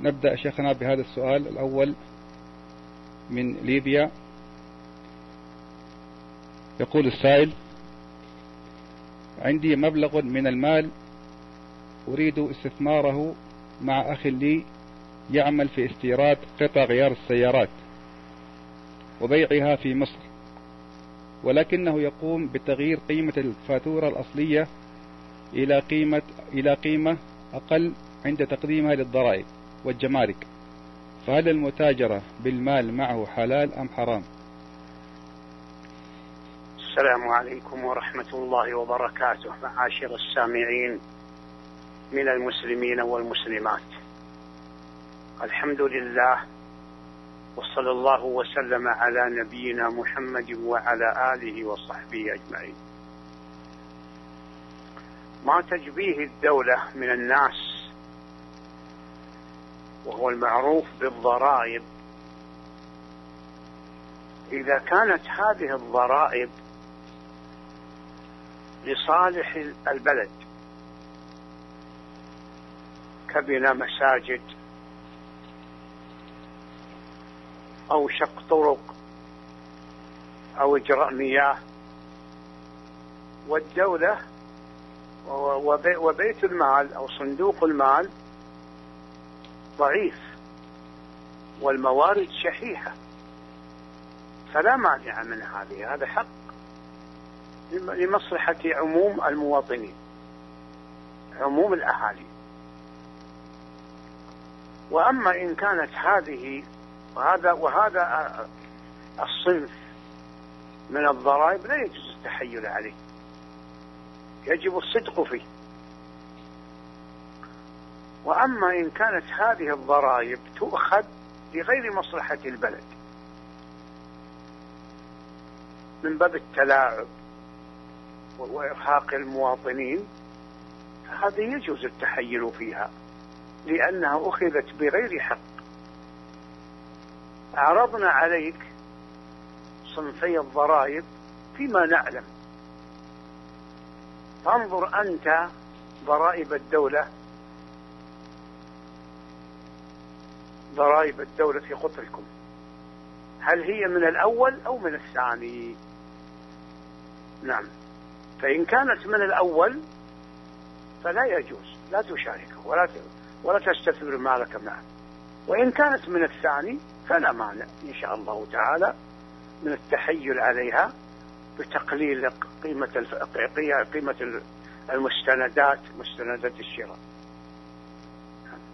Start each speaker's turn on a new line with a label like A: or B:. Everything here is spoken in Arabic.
A: نبدأ شيخنا بهذا السؤال الأول من ليبيا. يقول السائل: عندي مبلغ من المال أريد استثماره مع أخ لي يعمل في استيراد قطع غيار السيارات وبيعها في مصر، ولكنه يقوم بتغيير قيمة الفاتورة الأصلية إلى قيمة أقل عند تقديمها للضرائب والجمارك، فهل المتاجرة بالمال معه حلال أم حرام؟
B: السلام عليكم ورحمة الله وبركاته، معاشر السامعين من المسلمين والمسلمات. الحمد لله، وصلى الله وسلم على نبينا محمد وعلى آله وصحبه أجمعين. ما تجبيه الدولة من الناس وهو المعروف بالضرائب، إذا كانت هذه الضرائب لصالح البلد كبناء مساجد أو شق طرق أو إجراء مياه، والدولة وبيت المال أو صندوق المال ضعيف والموارد شحيحة، فلا مانع من هذا حق لمصلحة عموم المواطنين، عموم الأهالي. وأما إن كانت هذه وهذا الصنف من الضرائب لا يجوز التحيل عليه، يجب الصدق فيه. وأما إن كانت هذه الضرائب تؤخذ لغير مصلحة البلد من باب التلاعب وإرهاق المواطنين، فهذه يجوز التحيل فيها لأنها أخذت بغير حق. عرضنا عليك صنفي الضرائب فيما نعلم، فانظر أنت ضرائب الدولة في قطركم، هل هي من الأول أو من الثاني؟ نعم، فإن كانت من الأول فلا يجوز، لا تشاركه ولا تستثمر مالك معه. وإن كانت من الثاني فلا مانع إن شاء الله تعالى من التحيل عليها بتقليل قيمة المستندات، مستندات الشراء.